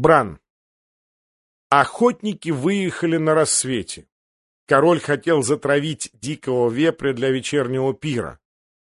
Бран. Охотники выехали на рассвете. Король хотел затравить дикого вепря для вечернего пира.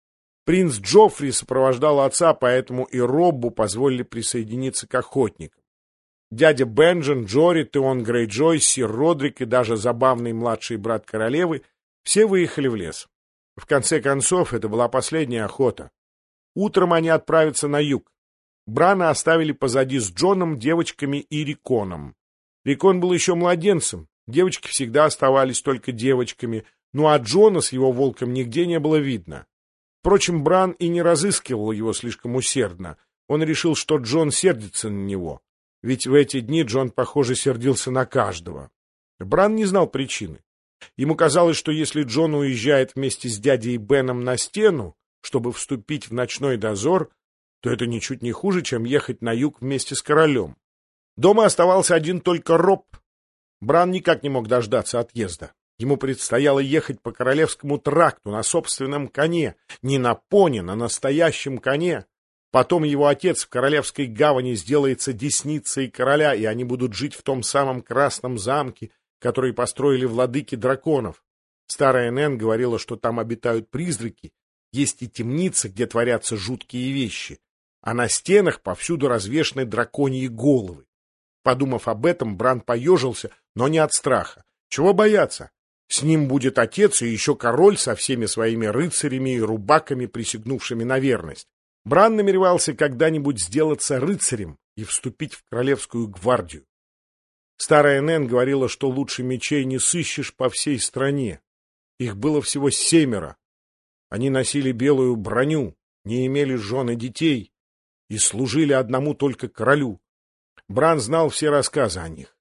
Принц Джоффри сопровождал отца, поэтому и Роббу позволили присоединиться к охотникам. Дядя Бенджин, Джори, Теон Грейджой, сир Родрик и даже забавный младший брат королевы все выехали в лес. В конце концов, это была последняя охота. Утром они отправятся на юг. Брана оставили позади с Джоном, девочками и Риконом. Рикон был еще младенцем, девочки всегда оставались только девочками, ну а Джона с его волком нигде не было видно. Впрочем, Бран и не разыскивал его слишком усердно. Он решил, что Джон сердится на него. Ведь в эти дни Джон, похоже, сердился на каждого. Бран не знал причины. Ему казалось, что если Джон уезжает вместе с дядей Беном на стену, чтобы вступить в ночной дозор, то это ничуть не хуже, чем ехать на юг вместе с королем. Дома оставался один только Роб. Бран никак не мог дождаться отъезда. Ему предстояло ехать по Королевскому тракту на собственном коне, не на пони, на настоящем коне. Потом его отец в Королевской гавани сделается десницей короля, и они будут жить в том самом красном замке, который построили владыки драконов. Старая Нэн говорила, что там обитают призраки, есть и темницы, где творятся жуткие вещи, а на стенах повсюду развешаны драконьи головы. Подумав об этом, Бран поежился, но не от страха. Чего бояться? С ним будет отец и еще король со всеми своими рыцарями и рубаками, присягнувшими на верность. Бран намеревался когда-нибудь сделаться рыцарем и вступить в королевскую гвардию. Старая Нэн говорила, что лучше мечей не сыщешь по всей стране. Их было всего 7. Они носили белую броню, не имели жен и детей и служили одному только королю. Бран знал все рассказы о них.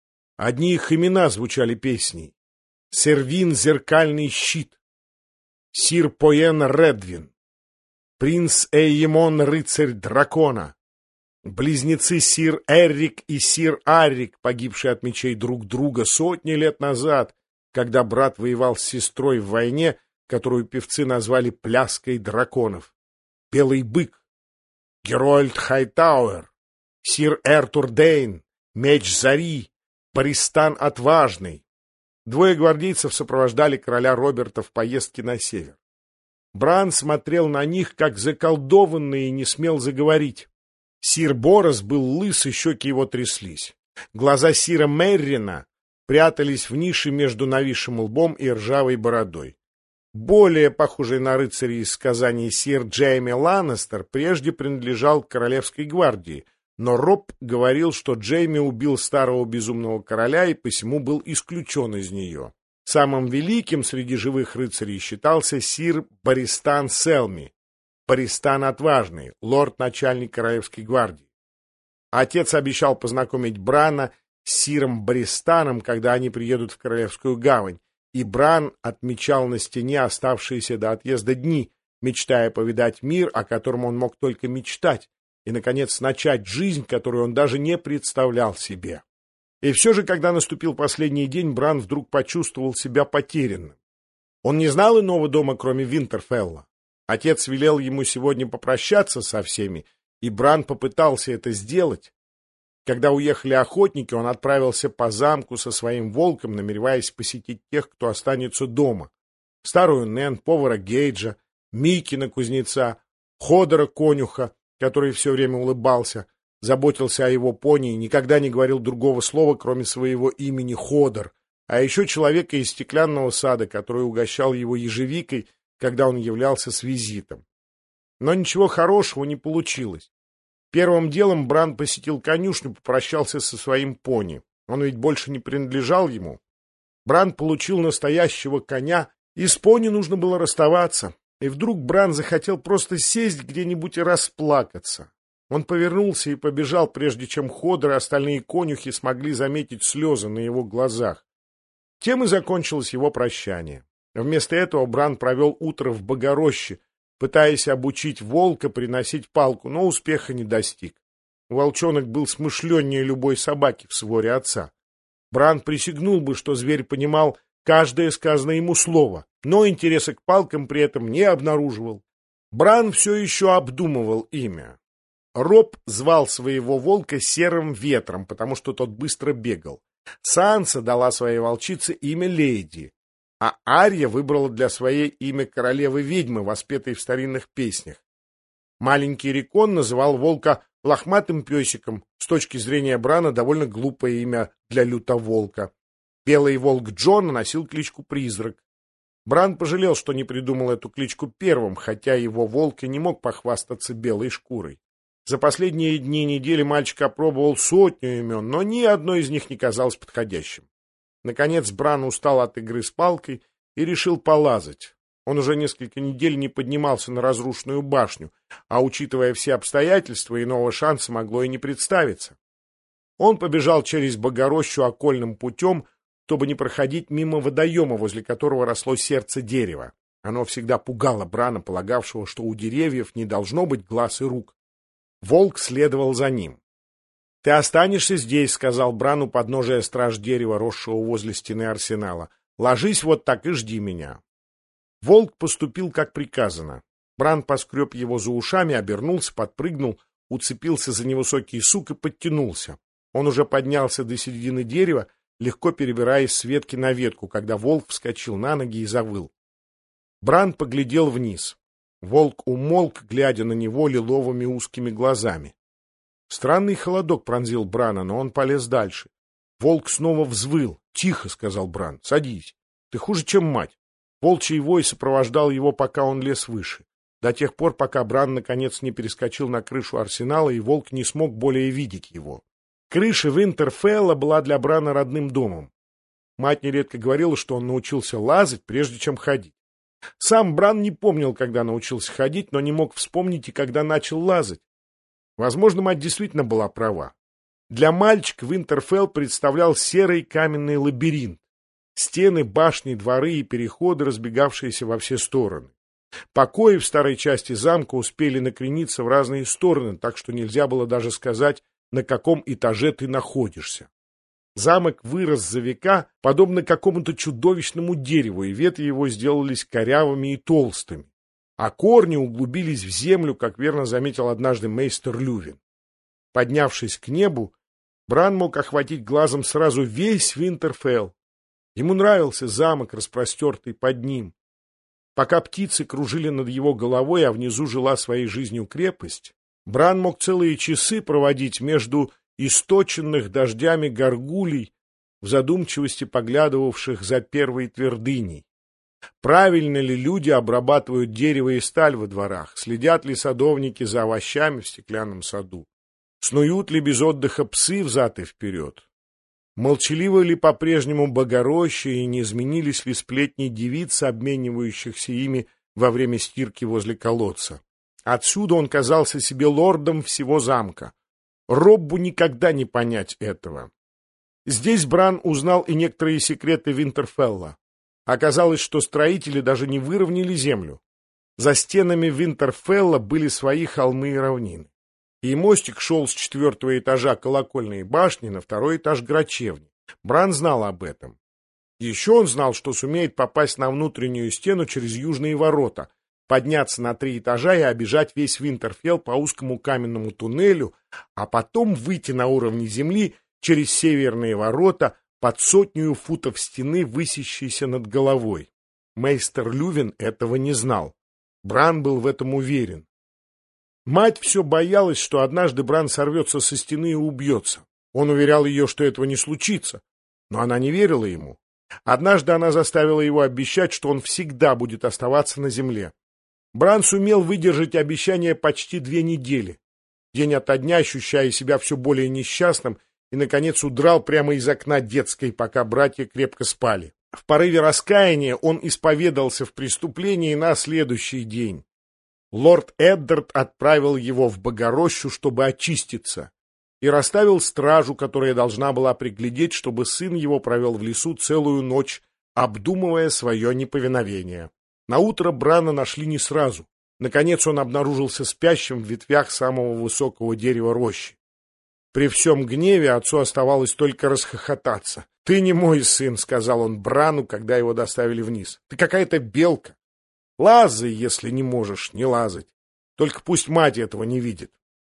Одни их имена звучали песней. Сервин — зеркальный щит, сир Поен Редвин, принц Эйемон — рыцарь дракона, близнецы сир Эррик и сир Аррик, погибшие от мечей друг друга сотни лет назад, когда брат воевал с сестрой в войне, которую певцы назвали «Пляской драконов». Белый бык, Герольд Хайтауэр, сир Эртур Дейн, меч Зари, Бористан Отважный. 2 гвардейцев сопровождали короля Роберта в поездке на север. Бран смотрел на них, как заколдованный, и не смел заговорить. Сир Борос был лыс, и щеки его тряслись. Глаза сира Меррина прятались в нише между нависшим лбом и ржавой бородой. Более похожий на рыцаря из сказаний сир Джейми Ланнестер прежде принадлежал к королевской гвардии, но Роб говорил, что Джейми убил старого безумного короля и посему был исключен из нее. Самым великим среди живых рыцарей считался сир Бористан Селми, Бористан Отважный, лорд-начальник королевской гвардии. Отец обещал познакомить Брана с сиром Бористаном, когда они приедут в Королевскую гавань, и Бран отмечал на стене оставшиеся до отъезда дни, мечтая повидать мир, о котором он мог только мечтать, и, наконец, начать жизнь, которую он даже не представлял себе. И все же, когда наступил последний день, Бран вдруг почувствовал себя потерянным. Он не знал иного дома, кроме Винтерфелла. Отец велел ему сегодня попрощаться со всеми, и Бран попытался это сделать. Когда уехали охотники, он отправился по замку со своим волком, намереваясь посетить тех, кто останется дома. Старую Нэн, повара Гейджа, Микина кузнеца, Ходора конюха, который все время улыбался, заботился о его пони и никогда не говорил другого слова, кроме своего имени Ходор, а еще человека из стеклянного сада, который угощал его ежевикой, когда он являлся с визитом. Но ничего хорошего не получилось. Первым делом Бран посетил конюшню, попрощался со своим пони. Он ведь больше не принадлежал ему. Бран получил настоящего коня, и с пони нужно было расставаться. И вдруг Бран захотел просто сесть где-нибудь и расплакаться. Он повернулся и побежал, прежде чем Ходор и остальные конюхи смогли заметить слезы на его глазах. Тем и закончилось его прощание. Вместо этого Бран провел утро в Богороще, пытаясь обучить волка приносить палку, но успеха не достиг. Волчонок был смышленнее любой собаки в своре отца. Бран присягнул бы, что зверь понимал каждое сказанное ему слово, но интереса к палкам при этом не обнаруживал. Бран все еще обдумывал имя. Роб звал своего волка Серым Ветром, потому что тот быстро бегал. Санса дала своей волчице имя Леди, а Арья выбрала для своей имя королевы-ведьмы, воспетой в старинных песнях. Маленький Рикон называл волка лохматым песиком, с точки зрения Брана довольно глупое имя для лютоволка. Белый волк Джона носил кличку Призрак. Бран пожалел, что не придумал эту кличку первым, хотя его волк и не мог похвастаться белой шкурой. За последние дни недели мальчик опробовал 100 имен, но ни одно из них не казалось подходящим. Наконец Бран устал от игры с палкой и решил полазать. Он уже несколько недель не поднимался на разрушенную башню, а, учитывая все обстоятельства, иного шанса могло и не представиться. Он побежал через Богорощу окольным путем, чтобы не проходить мимо водоема, возле которого росло сердце дерева. Оно всегда пугало Брана, полагавшего, что у деревьев не должно быть глаз и рук. Волк следовал за ним. — Ты останешься здесь, — сказал Бран у подножия страж дерева, росшего возле стены арсенала. — Ложись вот так и жди меня. Волк поступил, как приказано. Бран поскреб его за ушами, обернулся, подпрыгнул, уцепился за невысокий сук и подтянулся. Он уже поднялся до середины дерева, легко перебираясь с ветки на ветку, когда волк вскочил на ноги и завыл. Бран поглядел вниз. Волк умолк, глядя на него лиловыми узкими глазами. Странный холодок пронзил Брана, но он полез дальше. Волк снова взвыл. — Тихо, — сказал Бран, — садись. Ты хуже, чем мать. Волчий вой сопровождал его, пока он лез выше. До тех пор, пока Бран наконец не перескочил на крышу арсенала, и волк не смог более видеть его. Крыша Винтерфелла была для Брана родным домом. Мать нередко говорила, что он научился лазать, прежде чем ходить. Сам Бран не помнил, когда научился ходить, но не мог вспомнить и когда начал лазать. Возможно, мать действительно была права. Для мальчика Винтерфелл представлял серый каменный лабиринт. Стены, башни, дворы и переходы, разбегавшиеся во все стороны. Покои в старой части замка успели накрениться в разные стороны, так что нельзя было даже сказать, на каком этаже ты находишься. Замок вырос за века, подобно какому-то чудовищному дереву, и ветви его сделались корявыми и толстыми, а корни углубились в землю, как верно заметил однажды мейстер Лювин. Поднявшись к небу, Бран мог охватить глазом сразу весь Винтерфелл. Ему нравился замок, распростертый под ним. Пока птицы кружили над его головой, а внизу жила своей жизнью крепость, Бран мог целые часы проводить между источенных дождями горгулей, в задумчивости поглядывавших за первой твердыней. Правильно ли люди обрабатывают дерево и сталь во дворах? Следят ли садовники за овощами в стеклянном саду? Снуют ли без отдыха псы взад и вперед? Молчаливо ли по-прежнему Богороща и не изменились ли сплетни девиц, обменивающихся ими во время стирки возле колодца? Отсюда он казался себе лордом всего замка. Роббу никогда не понять этого. Здесь Бран узнал и некоторые секреты Винтерфелла. Оказалось, что строители даже не выровняли землю. За стенами Винтерфелла были свои холмы и равнины. И мостик шел с 4-го этажа колокольной башни на 2-й этаж грачевни. Бран знал об этом. Еще он знал, что сумеет попасть на внутреннюю стену через южные ворота, подняться на 3 этажа и обижать весь Винтерфелл по узкому каменному туннелю, а потом выйти на уровне земли через северные ворота под 100 футов стены, высящейся над головой. Мейстер Лювин этого не знал. Бран был в этом уверен. Мать все боялась, что однажды Бран сорвется со стены и убьется. Он уверял ее, что этого не случится, но она не верила ему. Однажды она заставила его обещать, что он всегда будет оставаться на земле. Бран сумел выдержать обещание почти 2 недели. День ото дня, ощущая себя все более несчастным, и, наконец, удрал прямо из окна детской, пока братья крепко спали. В порыве раскаяния он исповедался в преступлении на следующий день. Лорд Эддард отправил его в Богорощу, чтобы очиститься, и расставил стражу, которая должна была приглядеть, чтобы сын его провел в лесу целую ночь, обдумывая свое неповиновение. Наутро Брана нашли не сразу. Наконец он обнаружился спящим в ветвях самого высокого дерева рощи. При всем гневе отцу оставалось только расхохотаться. — Ты не мой сын, — сказал он Брану, когда его доставили вниз. — Ты какая-то белка. Лазай, если не можешь не лазать. Только пусть мать этого не видит.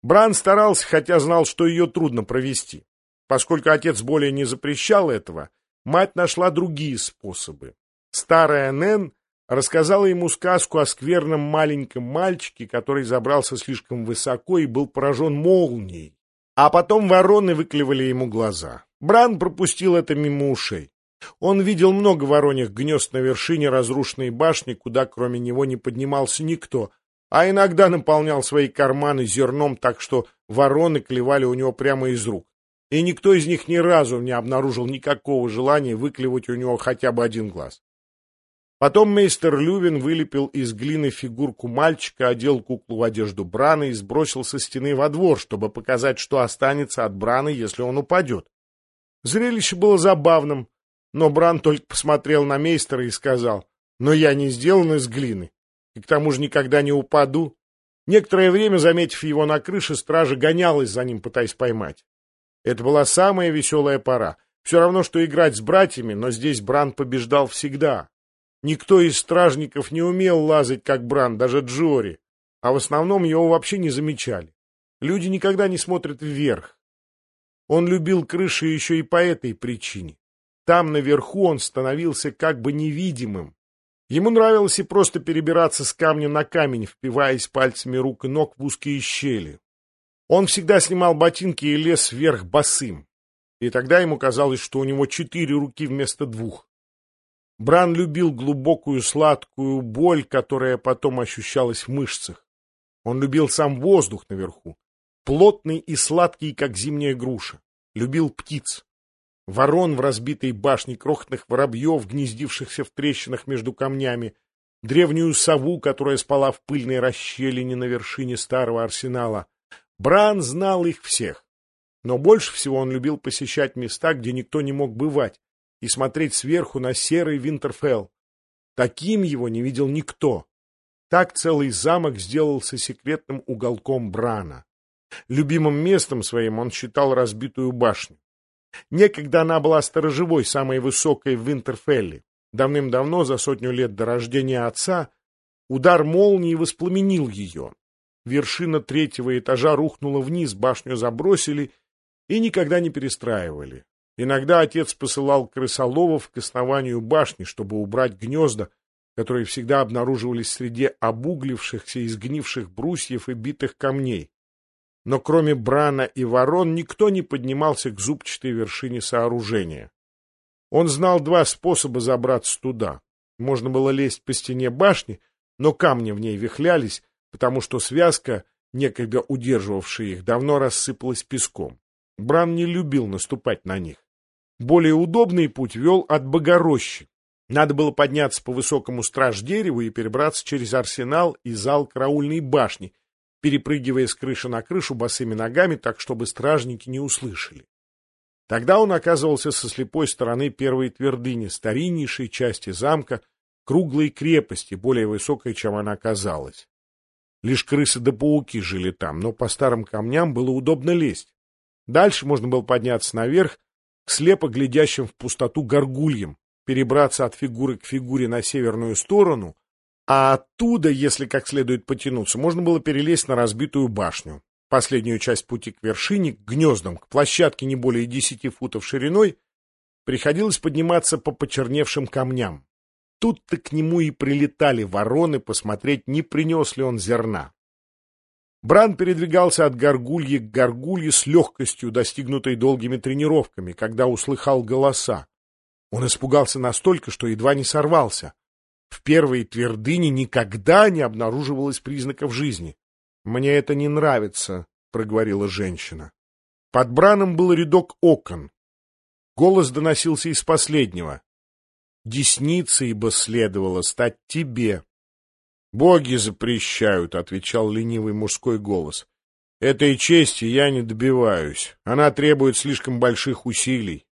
Бран старался, хотя знал, что ее трудно провести. Поскольку отец более не запрещал этого, мать нашла другие способы. Старая Нэн рассказала ему сказку о скверном маленьком мальчике, который забрался слишком высоко и был поражен молнией. А потом вороны выклевали ему глаза. Бран пропустил это мимо ушей. Он видел много вороньих гнезд на вершине разрушенной башни, куда кроме него не поднимался никто, а иногда наполнял свои карманы зерном так, что вороны клевали у него прямо из рук. И никто из них ни разу не обнаружил никакого желания выклевать у него хотя бы один глаз. Потом мейстер Лювин вылепил из глины фигурку мальчика, одел куклу в одежду Брана и сбросил со стены во двор, чтобы показать, что останется от Брана, если он упадет. Зрелище было забавным, но Бран только посмотрел на мейстера и сказал: «Но я не сделан из глины, и к тому же никогда не упаду». Некоторое время, заметив его на крыше, стража гонялась за ним, пытаясь поймать. Это была самая веселая пора. Все равно, что играть с братьями, но здесь Бран побеждал всегда. Никто из стражников не умел лазать, как Бран, даже Джори, а в основном его вообще не замечали. Люди никогда не смотрят вверх. Он любил крыши еще и по этой причине. Там, наверху, он становился как бы невидимым. Ему нравилось и просто перебираться с камня на камень, впиваясь пальцами рук и ног в узкие щели. Он всегда снимал ботинки и лез вверх босым. И тогда ему казалось, что у него 4 руки вместо 2. Бран любил глубокую сладкую боль, которая потом ощущалась в мышцах. Он любил сам воздух наверху, плотный и сладкий, как зимняя груша. Любил птиц. Ворон в разбитой башне, крохотных воробьев, гнездившихся в трещинах между камнями, древнюю сову, которая спала в пыльной расщелине на вершине старого арсенала. Бран знал их всех. Но больше всего он любил посещать места, где никто не мог бывать, и смотреть сверху на серый Винтерфелл. Таким его не видел никто. Так целый замок сделался секретным уголком Брана. Любимым местом своим он считал разбитую башню. Некогда она была сторожевой, самой высокой в Винтерфелле. Давным-давно, за 100 лет до рождения отца, удар молнии воспламенил ее. Вершина 3-го этажа рухнула вниз, башню забросили и никогда не перестраивали. Иногда отец посылал крысоловов к основанию башни, чтобы убрать гнезда, которые всегда обнаруживались среди обуглившихся и сгнивших брусьев и битых камней. Но кроме Брана и ворон никто не поднимался к зубчатой вершине сооружения. Он знал 2 способа забраться туда. Можно было лезть по стене башни, но камни в ней вихлялись, потому что связка, некогда удерживавшая их, давно рассыпалась песком. Бран не любил наступать на них. Более удобный путь вел от Богорощи. Надо было подняться по высокому страж-дереву и перебраться через арсенал и зал караульной башни, перепрыгивая с крыши на крышу босыми ногами, так, чтобы стражники не услышали. Тогда он оказывался со слепой стороны первой твердыни, стариннейшей части замка, круглой крепости, более высокой, чем она казалась. Лишь крысы да пауки жили там, но по старым камням было удобно лезть. Дальше можно было подняться наверх, к слепо глядящим в пустоту горгульям, перебраться от фигуры к фигуре на северную сторону, а оттуда, если как следует потянуться, можно было перелезть на разбитую башню. Последнюю часть пути к вершине, к гнездам, к площадке не более 10 футов шириной, приходилось подниматься по почерневшим камням. Тут-то к нему и прилетали вороны посмотреть, не принес ли он зерна. Бран передвигался от горгульи к горгулье с легкостью, достигнутой долгими тренировками, когда услыхал голоса. Он испугался настолько, что едва не сорвался. В первой твердыне никогда не обнаруживалось признаков жизни. «Мне это не нравится», — проговорила женщина. Под Браном был рядок окон. Голос доносился из последнего. «Десницей бы следовало стать тебе». «Боги запрещают», — отвечал ленивый мужской голос. «Этой чести я не добиваюсь. Она требует слишком больших усилий».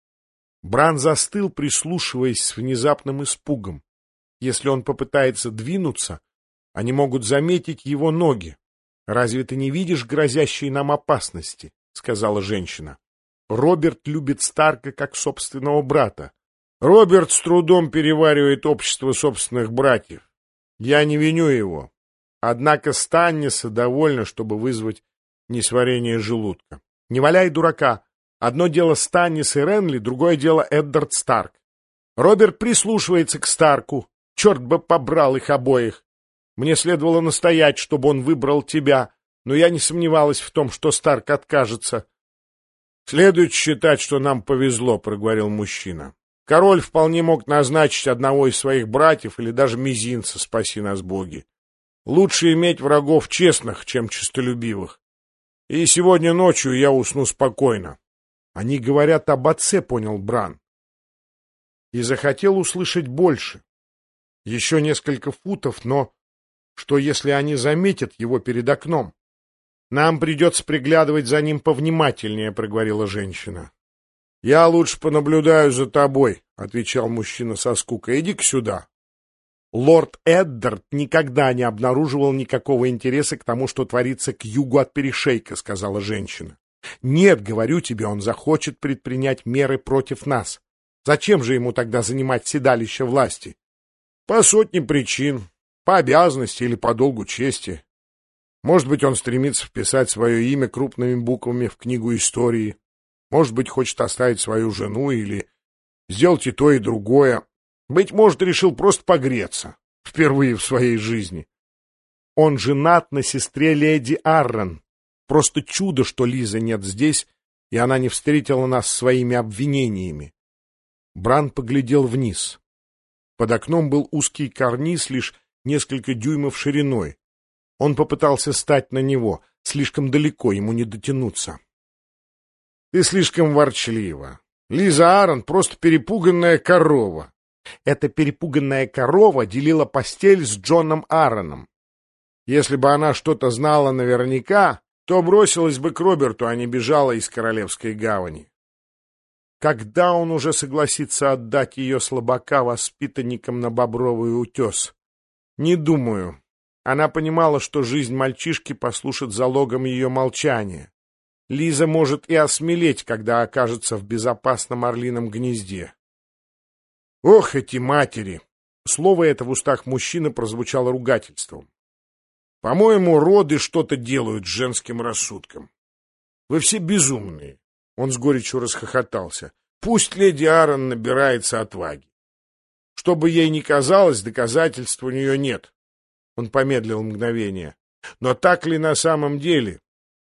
Бран застыл, прислушиваясь с внезапным испугом. Если он попытается двинуться, они могут заметить его ноги. «Разве ты не видишь грозящей нам опасности?» — сказала женщина. «Роберт любит Старка как собственного брата. Роберт с трудом переваривает общество собственных братьев. Я не виню его. Однако Станниса довольно, чтобы вызвать несварение желудка. Не валяй дурака. Одно дело Станнис и Ренли, другое дело Эддард Старк. Роберт прислушивается к Старку. Черт бы побрал их обоих. Мне следовало настоять, чтобы он выбрал тебя, но я не сомневалась в том, что Старк откажется. — Следует считать, что нам повезло, — проговорил мужчина. Король вполне мог назначить одного из своих братьев или даже мизинца, спаси нас боги. Лучше иметь врагов честных, чем честолюбивых. И сегодня ночью я усну спокойно. Они говорят об отце, понял Бран. И захотел услышать больше. Еще несколько футов, но что, если они заметят его перед окном? Нам придется приглядывать за ним повнимательнее, — проговорила женщина. — Я лучше понаблюдаю за тобой, — отвечал мужчина со скукой. — Иди-ка сюда. Лорд Эддард никогда не обнаруживал никакого интереса к тому, что творится к югу от перешейка, — сказала женщина. — Нет, говорю тебе, он захочет предпринять меры против нас. Зачем же ему тогда занимать седалище власти? — По сотне причин. По обязанности или по долгу чести. Может быть, он стремится вписать свое имя крупными буквами в книгу истории. Может быть, хочет оставить свою жену или сделать и то, и другое. Быть может, решил просто погреться. Впервые в своей жизни. Он женат на сестре леди Аррен. Просто чудо, что Лизы нет здесь, и она не встретила нас своими обвинениями. Бран поглядел вниз. Под окном был узкий карниз, лишь несколько дюймов шириной. Он попытался стать на него. Слишком далеко, ему не дотянуться. — Ты слишком ворчлива. Лиза Аррен просто перепуганная корова. Эта перепуганная корова делила постель с Джоном Арреном. Если бы она что-то знала наверняка, то бросилась бы к Роберту, а не бежала из Королевской гавани. Когда он уже согласится отдать ее слабака воспитанникам на Бобровый утес? Не думаю. Она понимала, что жизнь мальчишки послужит залогом ее молчания. Лиза может и осмелеть, когда окажется в безопасном орлином гнезде. Ох, эти матери! Слово это в устах мужчины прозвучало ругательством. По-моему, роды что-то делают с женским рассудком. Вы все безумные. Он с горечью расхохотался. Пусть леди Аррен набирается отваги. Что бы ей ни казалось, доказательств у нее нет. Он помедлил мгновение. Но так ли на самом деле?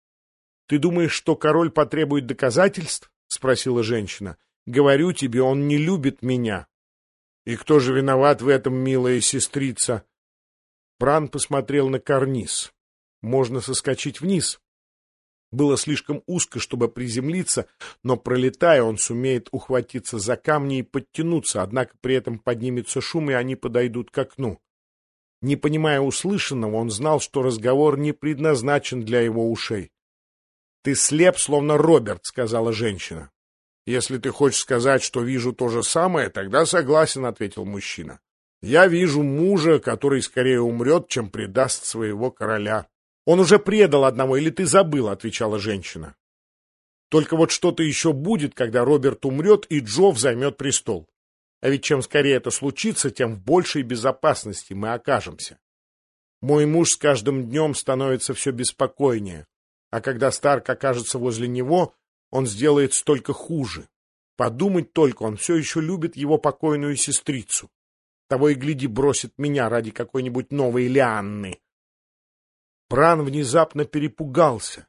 — Ты думаешь, что король потребует доказательств? — спросила женщина. — Говорю тебе, он не любит меня. — И кто же виноват в этом, милая сестрица? Бран посмотрел на карниз. Можно соскочить вниз. Было слишком узко, чтобы приземлиться, но, пролетая, он сумеет ухватиться за камни и подтянуться, однако при этом поднимется шум, и они подойдут к окну. Не понимая услышанного, он знал, что разговор не предназначен для его ушей. — Ты слеп, словно Роберт, — сказала женщина. — Если ты хочешь сказать, что вижу то же самое, тогда согласен, — ответил мужчина. — Я вижу мужа, который скорее умрет, чем предаст своего короля. — Он уже предал одного, или ты забыл, — отвечала женщина. — Только вот что-то еще будет, когда Роберт умрет, и Джофф займет престол. А ведь чем скорее это случится, тем в большей безопасности мы окажемся. Мой муж с каждым днем становится все беспокойнее, а когда Старк окажется возле него, он сделает столько хуже. Подумать только, он все еще любит его покойную сестрицу. Того и гляди, бросит меня ради какой-нибудь новой Лианны. Бран внезапно перепугался.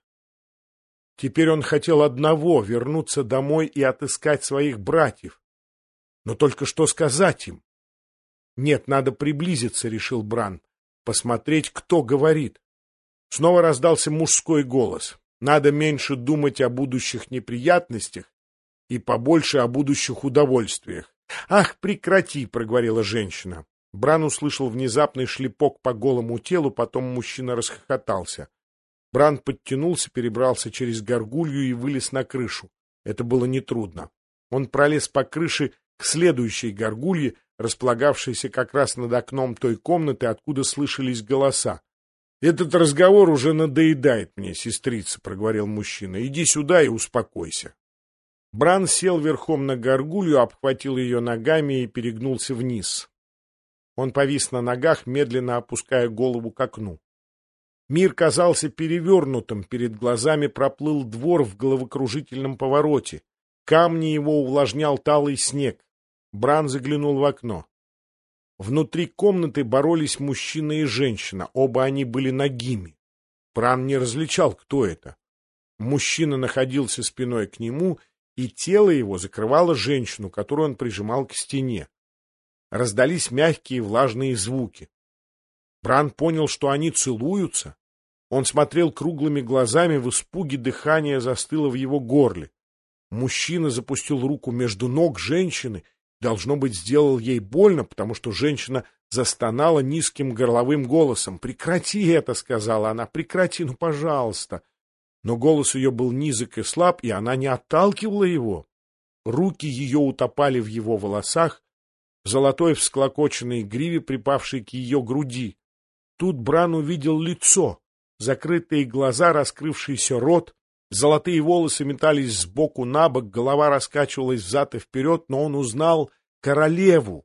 Теперь он хотел одного — вернуться домой и отыскать своих братьев. Но только что сказать им? Нет, надо приблизиться, — решил Бран, — посмотреть, кто говорит. Снова раздался мужской голос. Надо меньше думать о будущих неприятностях и побольше о будущих удовольствиях. — Ах, прекрати, — проговорила женщина. Бран услышал внезапный шлепок по голому телу, потом мужчина расхохотался. Бран подтянулся, перебрался через горгулью и вылез на крышу. Это было нетрудно. Он пролез по крыше к следующей горгулье, располагавшейся как раз над окном той комнаты, откуда слышались голоса. — Этот разговор уже надоедает мне, сестрица, — проговорил мужчина. — Иди сюда и успокойся. Бран сел верхом на горгулью, обхватил ее ногами и перегнулся вниз. Он повис на ногах, медленно опуская голову к окну. Мир казался перевернутым, перед глазами проплыл двор в головокружительном повороте. Камни его увлажнял талый снег. Бран заглянул в окно. Внутри комнаты боролись мужчина и женщина, оба они были нагими. Бран не различал, кто это. Мужчина находился спиной к нему, и тело его закрывало женщину, которую он прижимал к стене. Раздались мягкие влажные звуки. Бран понял, что они целуются. Он смотрел круглыми глазами, в испуге дыхание застыло в его горле. Мужчина запустил руку между ног женщины, должно быть, сделал ей больно, потому что женщина застонала низким горловым голосом. «Прекрати это!» — сказала она. «Прекрати, ну, пожалуйста!» Но голос ее был низок и слаб, и она не отталкивала его. Руки ее утопали в его волосах, в золотой всклокоченной гриве, припавшей к ее груди. Тут Бран увидел лицо, закрытые глаза, раскрывшийся рот, золотые волосы метались сбоку на бок, голова раскачивалась взад и вперед, но он узнал королеву.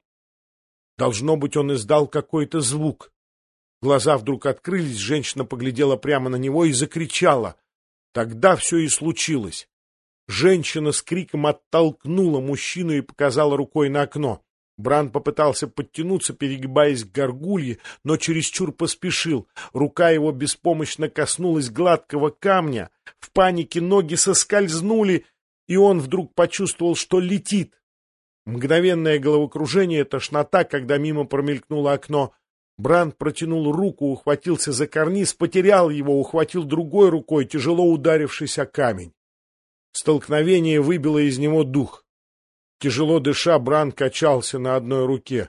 Должно быть, он издал какой-то звук. Глаза вдруг открылись, женщина поглядела прямо на него и закричала. Тогда все и случилось. Женщина с криком оттолкнула мужчину и показала рукой на окно. Бран попытался подтянуться, перегибаясь к горгулье, но чересчур поспешил. Рука его беспомощно коснулась гладкого камня. В панике ноги соскользнули, и он вдруг почувствовал, что летит. Мгновенное головокружение, тошнота, когда мимо промелькнуло окно. Бран протянул руку, ухватился за карниз, потерял его, ухватил другой рукой, тяжело ударившись о камень. Столкновение выбило из него дух. Тяжело дыша, Бран качался на одной руке.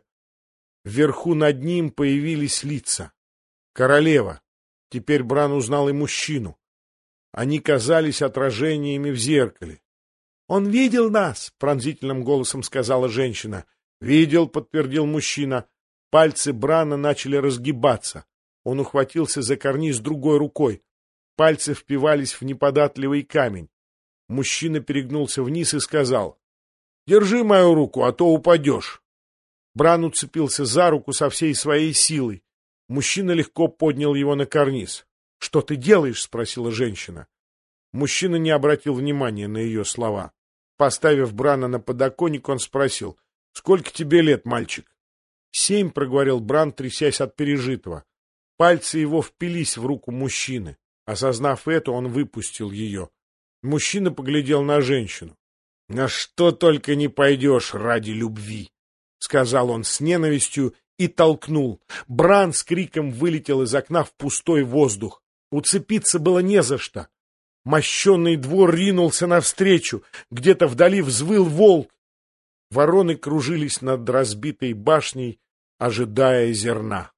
Вверху над ним появились лица. Королева. Теперь Бран узнал и мужчину. Они казались отражениями в зеркале. — Он видел нас! — пронзительным голосом сказала женщина. — Видел, — подтвердил мужчина. Пальцы Брана начали разгибаться. Он ухватился за карниз другой рукой. Пальцы впивались в неподатливый камень. Мужчина перегнулся вниз и сказал: «Держи мою руку, а то упадешь». Бран уцепился за руку со всей своей силой. Мужчина легко поднял его на карниз. «Что ты делаешь?» — спросила женщина. Мужчина не обратил внимания на ее слова. Поставив Брана на подоконник, он спросил: «Сколько тебе лет, мальчик?» «7», — проговорил Бран, трясясь от пережитого. Пальцы его впились в руку мужчины. Осознав это, он выпустил ее. Мужчина поглядел на женщину. «На что только не пойдешь ради любви», — сказал он с ненавистью и толкнул. Бран с криком вылетел из окна в пустой воздух. Уцепиться было не за что. Мощенный двор ринулся навстречу. Где-то вдали взвыл волк. Вороны кружились над разбитой башней, ожидая зерна.